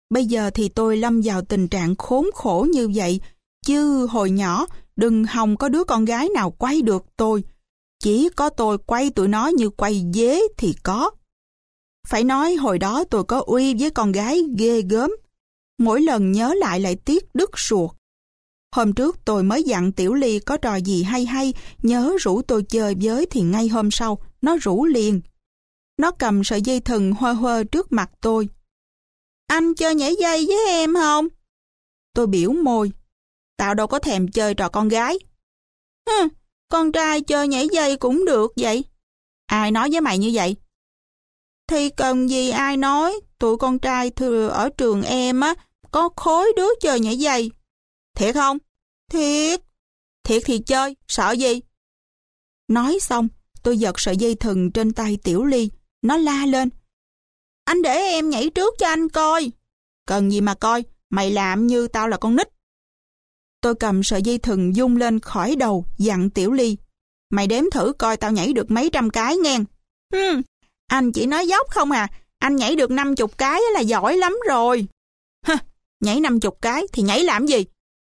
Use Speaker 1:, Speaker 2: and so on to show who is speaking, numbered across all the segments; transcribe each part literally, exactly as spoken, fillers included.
Speaker 1: Bây giờ thì tôi lâm vào tình trạng khốn khổ như vậy, chứ hồi nhỏ đừng hòng có đứa con gái nào quay được tôi. Chỉ có tôi quay tụi nó như quay dế thì có. Phải nói hồi đó tôi có uy với con gái ghê gớm. Mỗi lần nhớ lại lại tiếc đứt ruột. Hôm trước tôi mới dặn Tiểu Ly có trò gì hay hay, nhớ rủ tôi chơi với thì ngay hôm sau, nó rủ liền. Nó cầm sợi dây thừng hơ hơ trước mặt tôi. Anh chơi nhảy dây với em không? Tôi biểu môi. Tao đâu có thèm chơi trò con gái. Hừ, con trai chơi nhảy dây cũng được vậy. Ai nói với mày như vậy? Thì cần gì ai nói, tụi con trai thừa ở trường em á, có khối đứa chơi nhảy dây. Thiệt không? Thiệt. Thiệt thì chơi, sợ gì? Nói xong, tôi giật sợi dây thừng trên tay Tiểu Ly. Nó la lên. Anh để em nhảy trước cho anh coi. Cần gì mà coi, mày làm như tao là con nít. Tôi cầm sợi dây thừng vung lên khỏi đầu, dặn Tiểu Ly. Mày đếm thử coi tao nhảy được mấy trăm cái nghe. Hmm, anh chỉ nói dốc không à, anh nhảy được năm chục cái là giỏi lắm rồi. Hơ, nhảy năm chục cái thì nhảy làm gì?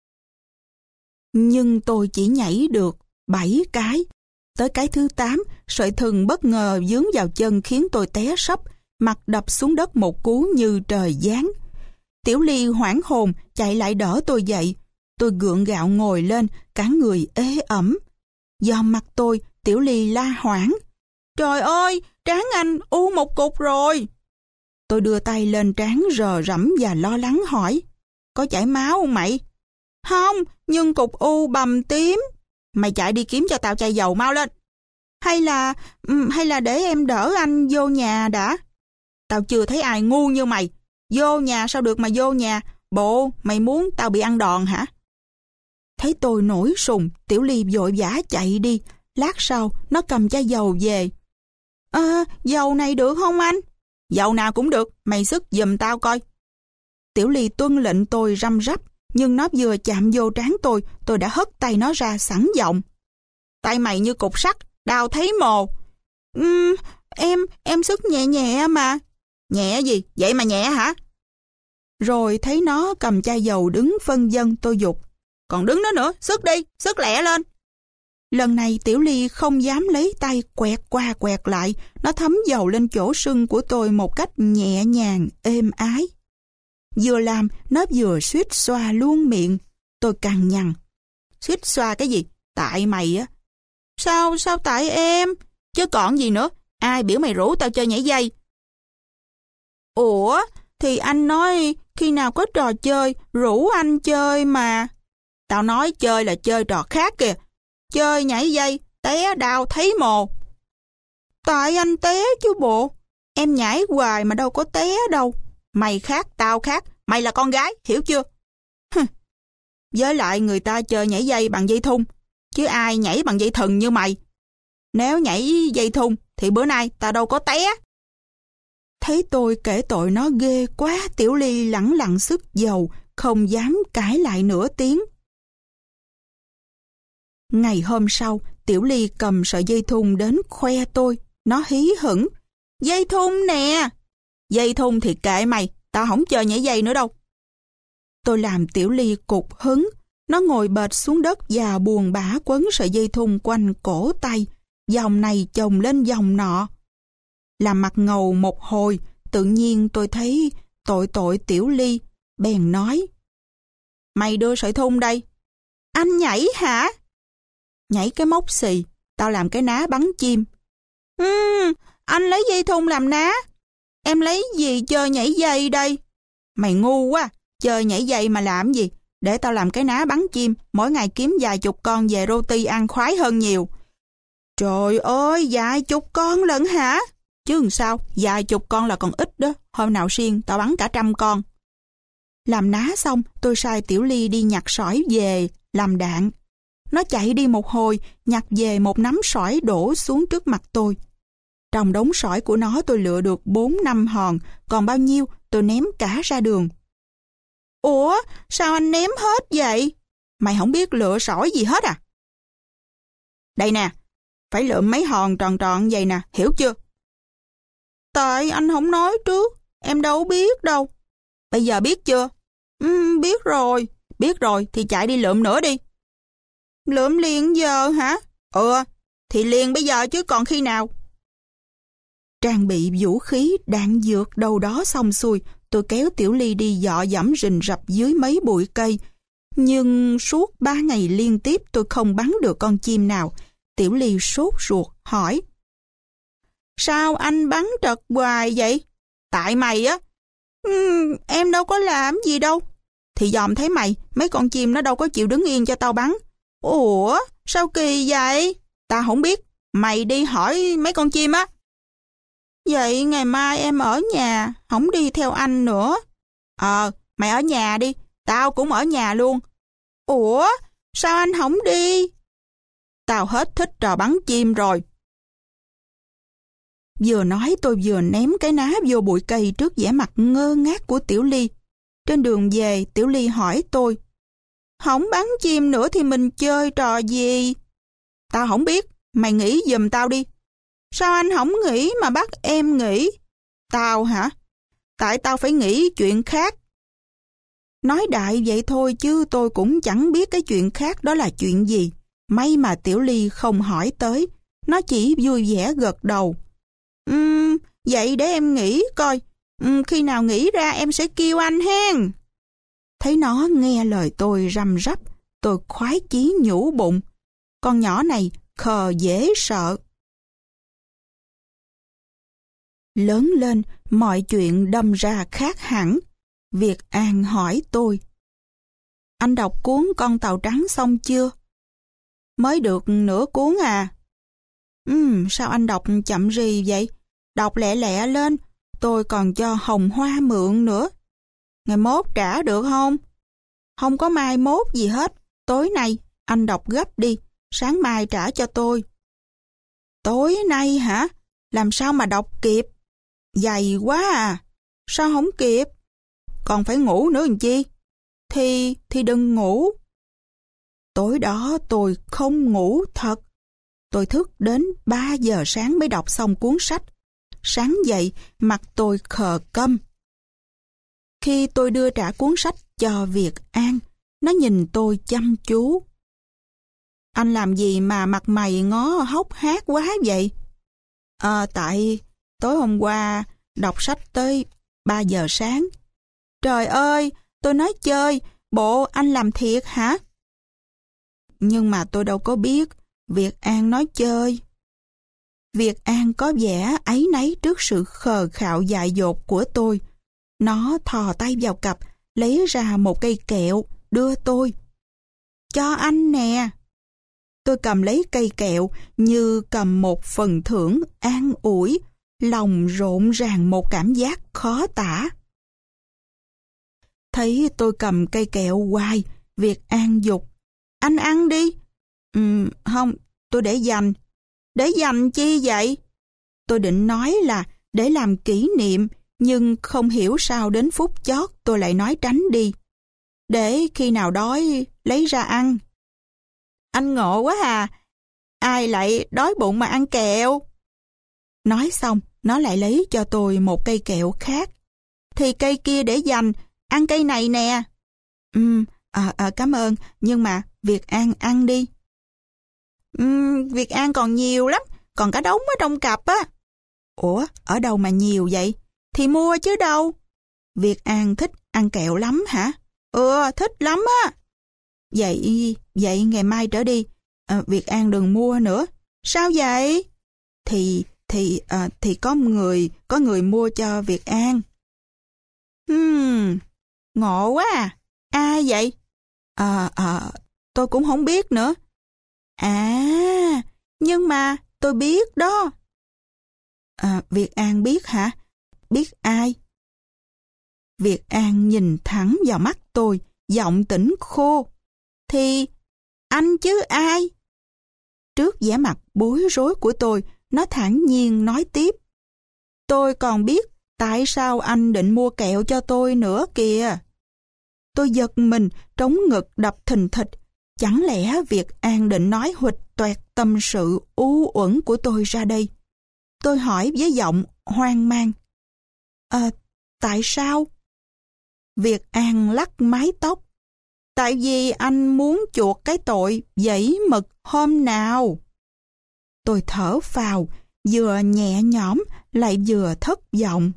Speaker 1: Nhưng tôi chỉ nhảy được bảy cái. Tới cái thứ tám, sợi thừng bất ngờ vướng vào chân khiến tôi té sấp, mặt đập xuống đất một cú như trời giáng. Tiểu Ly hoảng hồn chạy lại đỡ tôi dậy. Tôi gượng gạo ngồi lên, cả người ế ẩm. Do mặt tôi, Tiểu Ly la hoảng. Trời ơi, trán anh u một cục rồi. Tôi đưa tay lên trán rờ rẫm và lo lắng hỏi. Có chảy máu không mày? Không, nhưng cục u bầm tím. Mày chạy đi kiếm cho tao chai dầu mau lên. Hay là, hay là để em đỡ anh vô nhà đã. Tao chưa thấy ai ngu như mày. Vô nhà sao được mà vô nhà? Bộ, mày muốn tao bị ăn đòn hả? Thấy tôi nổi sùng, Tiểu Ly vội vã chạy đi. Lát sau, nó cầm chai dầu về. À, dầu này được không anh? Dầu nào cũng được, mày sức giùm tao coi. Tiểu Ly tuân lệnh tôi răm rắp, nhưng nó vừa chạm vô trán tôi, tôi đã hất tay nó ra sẵn giọng. Tay mày như cục sắt, đau thấy mồ. Uhm, em, em sức nhẹ nhẹ mà. Nhẹ gì? Vậy mà nhẹ hả? Rồi thấy nó cầm chai dầu đứng phân vân, tôi giục. Còn đứng đó nữa, sức đi, sức lẹ lên. Lần này Tiểu Ly không dám lấy tay quẹt qua quẹt lại, nó thấm dầu lên chỗ sưng của tôi một cách nhẹ nhàng, êm ái. Vừa làm, nó vừa suýt xoa luôn miệng. Tôi cằn nhằn. Suýt xoa cái gì? Tại mày á. Sao, sao tại em? Chứ còn gì nữa, ai biểu mày rủ tao chơi nhảy dây? Ủa, thì anh nói khi nào có trò chơi, rủ anh chơi mà. Tao nói chơi là chơi trò khác kìa. Chơi nhảy dây, té đau thấy mồ. Tại anh té chứ bộ. Em nhảy hoài mà đâu có té đâu. Mày khác, tao khác. Mày là con gái, hiểu chưa? Hừ. Với lại người ta chơi nhảy dây bằng dây thun, chứ ai nhảy bằng dây thừng như mày. Nếu nhảy dây thun thì bữa nay tao đâu có té. Thấy tôi kể tội nó ghê quá, Tiểu Ly lẳng lặng sức dầu, không dám cãi lại nửa tiếng. Ngày hôm sau, Tiểu Ly cầm sợi dây thun đến khoe tôi. Nó hí hửng. Dây thun nè. Dây thun thì kệ mày, tao không chơi nhảy dây nữa đâu. Tôi làm Tiểu Ly cục hứng. Nó ngồi bệt xuống đất và buồn bã quấn sợi dây thun quanh cổ tay. Dòng này chồng lên dòng nọ. Làm mặt ngầu một hồi, tự nhiên tôi thấy tội tội Tiểu Ly. Bèn nói. Mày đưa sợi thun đây. Anh nhảy hả? Nhảy cái móc xì, tao làm cái ná bắn chim. Ừm, anh lấy dây thun làm ná. Em lấy gì chơi nhảy dây đây? Mày ngu quá, chơi nhảy dây mà làm gì? Để tao làm cái ná bắn chim, mỗi ngày kiếm vài chục con về roti ăn khoái hơn nhiều. Trời ơi, vài chục con lận hả? Chứ làm sao, vài chục con là còn ít đó. Hôm nào riêng tao bắn cả trăm con. Làm ná xong, tôi sai Tiểu Ly đi nhặt sỏi về, làm đạn. Nó chạy đi một hồi, nhặt về một nắm sỏi đổ xuống trước mặt tôi. Trong đống sỏi của nó tôi lựa được bốn năm hòn, còn bao nhiêu tôi ném cả ra đường. Ủa, sao anh ném hết vậy? Mày không biết lựa sỏi gì hết à? Đây nè, phải lựa mấy hòn tròn tròn vậy nè, hiểu chưa? Tại anh không nói trước, em đâu biết đâu. Bây giờ biết chưa? Ừ, biết rồi. Biết rồi thì chạy đi lượm nữa đi. Lượm liền giờ hả? Ừ, thì liền bây giờ chứ còn khi nào. Trang bị vũ khí, đạn dược đâu đó xong xuôi, tôi kéo Tiểu Ly đi dọ dẫm rình rập dưới mấy bụi cây. Nhưng suốt ba ngày liên tiếp tôi không bắn được con chim nào. Tiểu Ly sốt ruột hỏi: Sao anh bắn trật hoài vậy? Tại mày á. Ừ, em đâu có làm gì đâu. Thì dòm thấy mày, mấy con chim nó đâu có chịu đứng yên cho tao bắn. Ủa, sao kỳ vậy? Tao không biết, mày đi hỏi mấy con chim á. Vậy ngày mai em ở nhà, không đi theo anh nữa. Ờ, mày ở nhà đi, tao cũng ở nhà luôn. Ủa, sao anh không đi? Tao hết thích trò bắn chim rồi. Vừa nói tôi vừa ném cái ná vô bụi cây trước vẻ mặt ngơ ngác của Tiểu Ly. Trên đường về, Tiểu Ly hỏi tôi: Không bắn chim nữa thì mình chơi trò gì? Tao không biết, mày nghĩ giùm tao đi. Sao anh không nghĩ mà bắt em nghĩ? Tao hả? Tại tao phải nghĩ chuyện khác. Nói đại vậy thôi chứ tôi cũng chẳng biết cái chuyện khác đó là chuyện gì. May mà Tiểu Ly không hỏi tới, nó chỉ vui vẻ gật đầu. Ừm, vậy để em nghĩ coi, uhm, khi nào nghĩ ra em sẽ kêu anh hen. Thấy nó nghe lời tôi răm rắp, tôi khoái chí nhủ bụng. Con nhỏ này khờ dễ sợ. Lớn lên, mọi chuyện đâm ra khác hẳn. Việt An hỏi tôi: Anh đọc cuốn Con tàu trắng xong chưa? Mới được nửa cuốn à. Ừm, sao anh đọc chậm rì vậy? Đọc lẹ lẹ lên, tôi còn cho Hồng Hoa mượn nữa. Ngày mốt trả được không? Không có mai mốt gì hết. Tối nay anh đọc gấp đi, sáng mai trả cho tôi. Tối nay hả? Làm sao mà đọc kịp? Dày quá à. Sao không kịp? Còn phải ngủ nữa làm chi? Thì, thì đừng ngủ. Tối đó tôi không ngủ thật. Tôi thức đến ba giờ sáng mới đọc xong cuốn sách. Sáng dậy, mặt tôi khờ câm. Khi tôi đưa trả cuốn sách cho Việt An, nó nhìn tôi chăm chú. Anh làm gì mà mặt mày ngó hốc hác quá vậy? À, tại tối hôm qua đọc sách tới ba giờ sáng. Trời ơi, tôi nói chơi, bộ anh làm thiệt hả? Nhưng mà tôi đâu có biết, Việt An nói chơi. Việt An có vẻ áy náy trước sự khờ khạo dại dột của tôi. Nó thò tay vào cặp, lấy ra một cây kẹo, đưa tôi. Cho anh nè. Tôi cầm lấy cây kẹo như cầm một phần thưởng an ủi, lòng rộn ràng một cảm giác khó tả. Thấy tôi cầm cây kẹo hoài, Việt An giục: Anh ăn đi. Ừ, không, tôi để dành. Để dành chi vậy? Tôi định nói là để làm kỷ niệm, nhưng không hiểu sao đến phút chót tôi lại nói tránh đi. Để khi nào đói lấy ra ăn. Anh ngộ quá à. Ai lại đói bụng mà ăn kẹo? Nói xong, nó lại lấy cho tôi một cây kẹo khác. Thì cây kia để dành, ăn cây này nè. Ừm, à, à, cảm ơn, nhưng mà Việt An ăn đi. Ừm, Việt An còn nhiều lắm, còn cả đống ở trong cặp á. Ủa, ở đâu mà nhiều vậy? Thì mua chứ đâu. Việt An thích ăn kẹo lắm hả? Ừ, thích lắm á. Vậy, vậy ngày mai trở đi, à, Việt An đừng mua nữa. Sao vậy? Thì, thì, à, thì có người, có người mua cho Việt An. Hmm, ngộ quá à. Ai vậy? À, à, tôi cũng không biết nữa. À, nhưng mà tôi biết đó. À, Việt An biết hả? Biết ai? Việt An nhìn thẳng vào mắt tôi, giọng tỉnh khô. Thì anh chứ ai? Trước vẻ mặt bối rối của tôi, nó thản nhiên nói tiếp. Tôi còn biết tại sao anh định mua kẹo cho tôi nữa kìa. Tôi giật mình, trống ngực đập thình thịch. Chẳng lẽ Việt An định nói huỵch toẹt tâm sự u uẩn của tôi ra đây? Tôi hỏi với giọng hoang mang. À, tại sao? Việt An lắc mái tóc. Tại vì anh muốn chuộc cái tội dẫy mực hôm nào. Tôi thở phào, vừa nhẹ nhõm lại vừa thất vọng.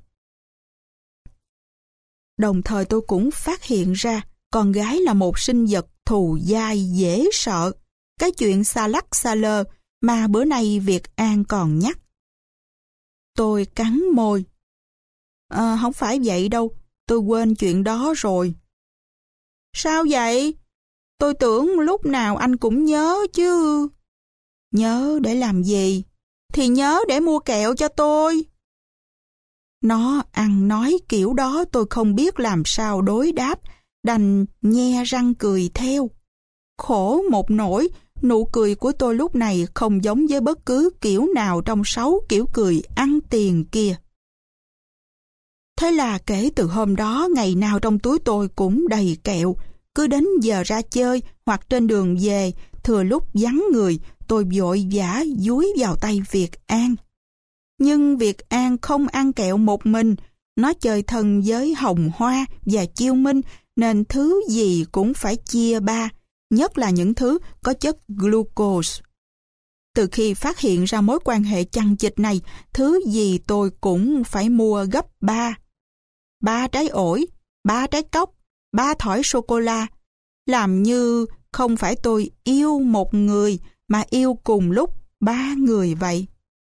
Speaker 1: Đồng thời tôi cũng phát hiện ra con gái là một sinh vật thù dai dễ sợ. Cái chuyện xa lắc xa lơ mà bữa nay Việt An còn nhắc. Tôi cắn môi. À, không phải vậy đâu, tôi quên chuyện đó rồi. Sao vậy? Tôi tưởng lúc nào anh cũng nhớ chứ. Nhớ để làm gì? Thì nhớ để mua kẹo cho tôi. Nó ăn nói kiểu đó tôi không biết làm sao đối đáp, đành nhe răng cười theo. Khổ một nỗi, nụ cười của tôi lúc này không giống với bất cứ kiểu nào trong sáu kiểu cười ăn tiền kia. Thế là kể từ hôm đó, ngày nào trong túi tôi cũng đầy kẹo. Cứ đến giờ ra chơi hoặc trên đường về, thừa lúc vắng người, tôi vội vã dúi vào tay Việt An. Nhưng Việt An không ăn kẹo một mình, nó chơi thân với Hồng Hoa và Chiêu Minh, nên thứ gì cũng phải chia ba, nhất là những thứ có chất glucose. Từ khi phát hiện ra mối quan hệ chằng chịt này, thứ gì tôi cũng phải mua gấp ba. Ba trái ổi, ba trái cóc, ba thỏi sô-cô-la. Làm như không phải tôi yêu một người mà yêu cùng lúc ba người vậy.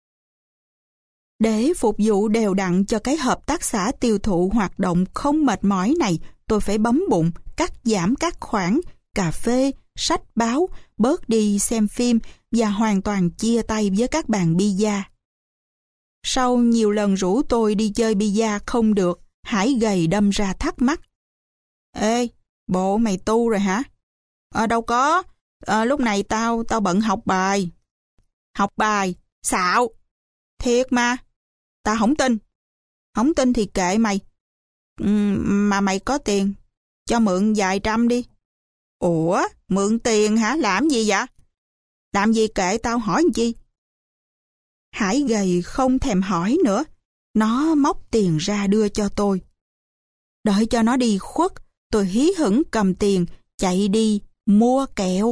Speaker 1: Để phục vụ đều đặn cho cái hợp tác xã tiêu thụ hoạt động không mệt mỏi này, tôi phải bấm bụng, cắt giảm các khoản cà phê, sách báo, bớt đi xem phim và hoàn toàn chia tay với các bàn bida. Sau nhiều lần rủ tôi đi chơi bida không được, Hải gầy đâm ra thắc mắc. Ê, bộ mày tu rồi hả? À, đâu có, à, lúc này tao tao bận học bài. Học bài? Xạo! Thiệt mà, tao không tin. Không tin thì kệ mày. Ừ, mà mày có tiền, cho mượn vài trăm đi. Ủa, mượn tiền hả? Làm gì vậy? Làm gì kệ tao, hỏi làm chi? Hải gầy không thèm hỏi nữa. Nó móc tiền ra đưa cho tôi. Đợi cho nó đi khuất, tôi hí hửng cầm tiền, chạy đi mua kẹo.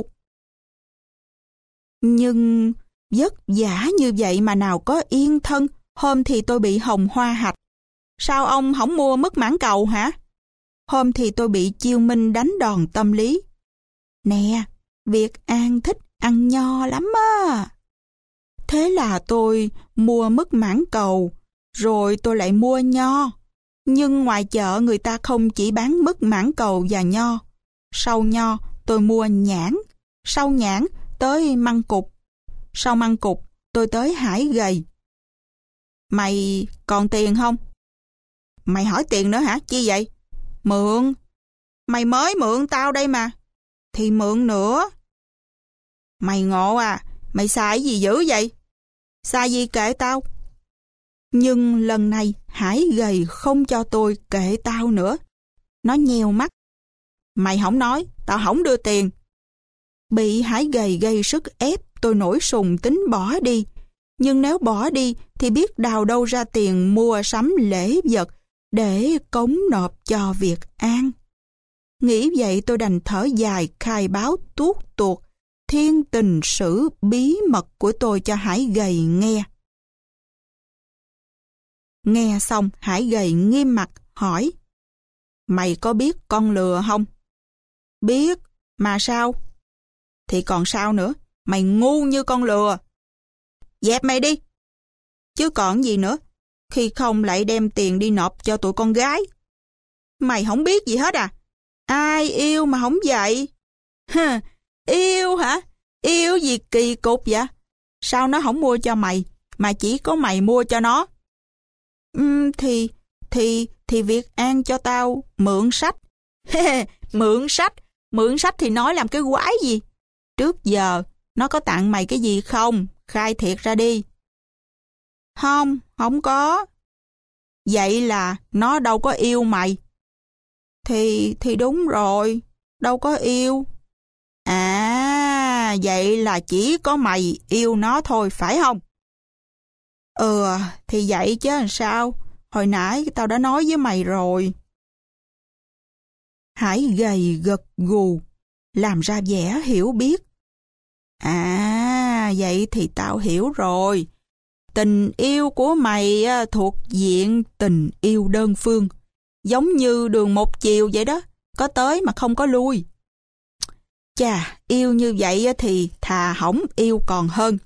Speaker 1: Nhưng vất vả như vậy mà nào có yên thân. Hôm thì tôi bị hồng hoa hạch. Sao ông không mua mứt mãng cầu hả? Hôm thì tôi bị Chiêu Minh đánh đòn tâm lý. Nè, Việt An thích ăn nho lắm á. Thế là tôi mua mứt mãng cầu, rồi tôi lại mua nho. Nhưng ngoài chợ người ta không chỉ bán mứt mãng cầu và nho. Sau nho tôi mua nhãn, sau nhãn tới măng cụt, sau măng cụt tôi tới Hải gầy. Mày còn tiền không? Mày hỏi tiền nữa hả? Chi vậy? Mượn. Mày mới mượn tao đây mà. Thì mượn nữa. Mày ngộ à, mày xài gì dữ vậy? Xài gì kệ tao. Nhưng lần này Hải gầy không cho tôi kệ tao nữa. Nó nheo mắt. Mày không nói, tao không đưa tiền. Bị Hải gầy gây sức ép, tôi nổi sùng tính bỏ đi. Nhưng nếu bỏ đi thì biết đào đâu ra tiền mua sắm lễ vật để cống nộp cho Việt An. Nghĩ vậy tôi đành thở dài khai báo tuốt tuột thiên tình sử bí mật của tôi cho Hải gầy nghe. Nghe xong Hải gầy nghiêm mặt hỏi: Mày có biết con lừa không? Biết, mà sao? Thì còn sao nữa, mày ngu như con lừa. Dẹp mày đi. Chứ còn gì nữa, khi không lại đem tiền đi nộp cho tụi con gái. Mày không biết gì hết à? Ai yêu mà không vậy? Hừ, yêu hả? Yêu gì kỳ cục vậy? Sao nó không mua cho mày, mà chỉ có mày mua cho nó? Uhm, thì, thì, thì Việt An cho tao mượn sách. Mượn sách? Mượn sách thì nói làm cái quái gì? Trước giờ, nó có tặng mày cái gì không? Khai thiệt ra đi. Không, không có. Vậy là nó đâu có yêu mày. Thì, thì đúng rồi, đâu có yêu. À, vậy là chỉ có mày yêu nó thôi, phải không? Ừ, thì vậy chứ làm sao? Hồi nãy tao đã nói với mày rồi. Hải gầy gật gù, làm ra vẻ hiểu biết. À, vậy thì tao hiểu rồi. Tình yêu của mày thuộc diện tình yêu đơn phương. Giống như đường một chiều vậy đó, có tới mà không có lui. Chà, yêu như vậy thì thà hỏng yêu còn hơn.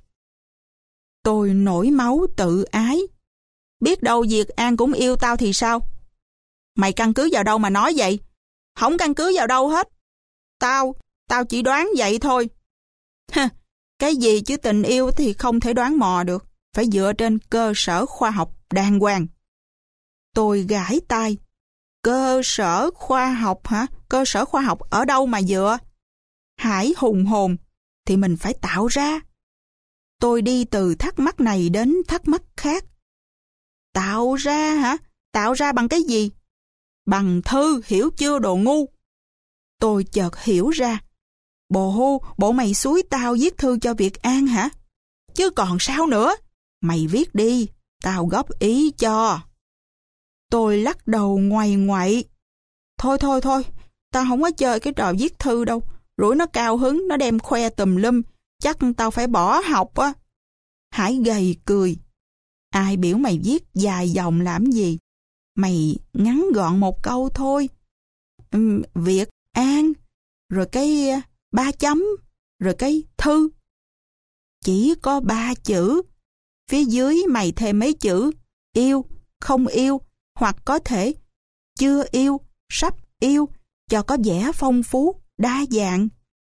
Speaker 1: Tôi nổi máu tự ái. Biết đâu Việt An cũng yêu tao thì sao? Mày căn cứ vào đâu mà nói vậy? Không căn cứ vào đâu hết. Tao, tao chỉ đoán vậy thôi. Ha, cái gì chứ tình yêu thì không thể đoán mò được. Phải dựa trên cơ sở khoa học đàng hoàng. Tôi gãi tai. Cơ sở khoa học hả? Cơ sở khoa học ở đâu mà dựa? Hải hùng hồn, thì mình phải tạo ra. Tôi đi từ thắc mắc này đến thắc mắc khác. Tạo ra hả? Tạo ra bằng cái gì? Bằng thư, hiểu chưa đồ ngu? Tôi chợt hiểu ra. Bộ, bộ mày xúi tao viết thư cho Việt An hả? Chứ còn sao nữa? Mày viết đi, tao góp ý cho. Tôi lắc đầu ngoầy ngoậy. Thôi thôi thôi, tao không có chơi cái trò viết thư đâu. Rủi nó cao hứng, nó đem khoe tùm lum. Chắc tao phải bỏ học á. Hải gầy cười. Ai biểu mày viết dài dòng làm gì? Mày ngắn gọn một câu thôi. Uhm, Việt An, rồi cái ba chấm, rồi cái thư. Chỉ có ba chữ. Phía dưới mày thêm mấy chữ yêu, không yêu, hoặc có thể chưa yêu, sắp yêu, cho có vẻ phong phú, đa dạng.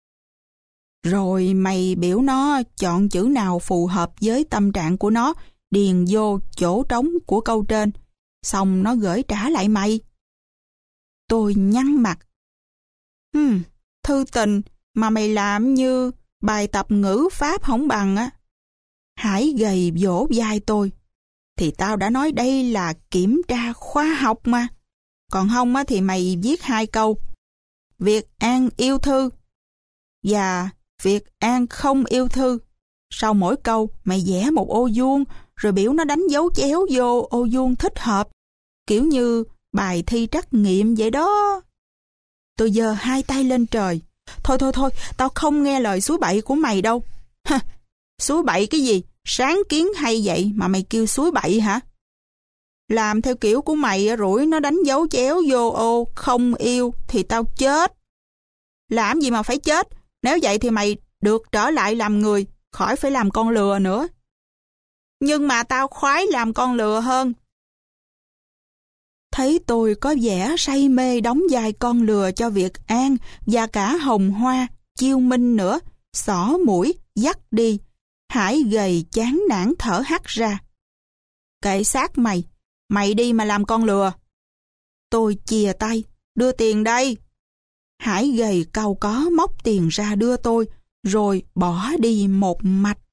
Speaker 1: Rồi mày biểu nó chọn chữ nào phù hợp với tâm trạng của nó, điền vô chỗ trống của câu trên, xong nó gửi trả lại mày. Tôi nhăn mặt. Hmm, thư tình mà mày làm như bài tập ngữ pháp không bằng á. Hải gầy vỗ vai tôi. Thì tao đã nói đây là kiểm tra khoa học mà. Còn không á thì mày viết hai câu. Việt An yêu thư và Việt An không yêu thư. Sau mỗi câu mày vẽ một ô vuông rồi biểu nó đánh dấu chéo vô ô vuông thích hợp. Kiểu như bài thi trắc nghiệm vậy đó. Tôi giơ hai tay lên trời. Thôi thôi thôi, tao không nghe lời suối bậy của mày đâu. Ha, suối bậy cái gì? Sáng kiến hay vậy mà mày kêu suối bậy hả? Làm theo kiểu của mày rủi nó đánh dấu chéo vô ô không yêu thì tao chết. Làm gì mà phải chết? Nếu vậy thì mày được trở lại làm người, khỏi phải làm con lừa nữa. Nhưng mà tao khoái làm con lừa hơn. Thấy tôi có vẻ say mê đóng vai con lừa cho Việt An và cả Hồng Hoa, Chiêu Minh nữa, xỏ mũi, dắt đi. Hải gầy chán nản thở hắt ra. Kệ xác mày, mày đi mà làm con lừa. Tôi chìa tay, đưa tiền đây. Hải gầy cau có móc tiền ra đưa tôi, rồi bỏ đi một mạch.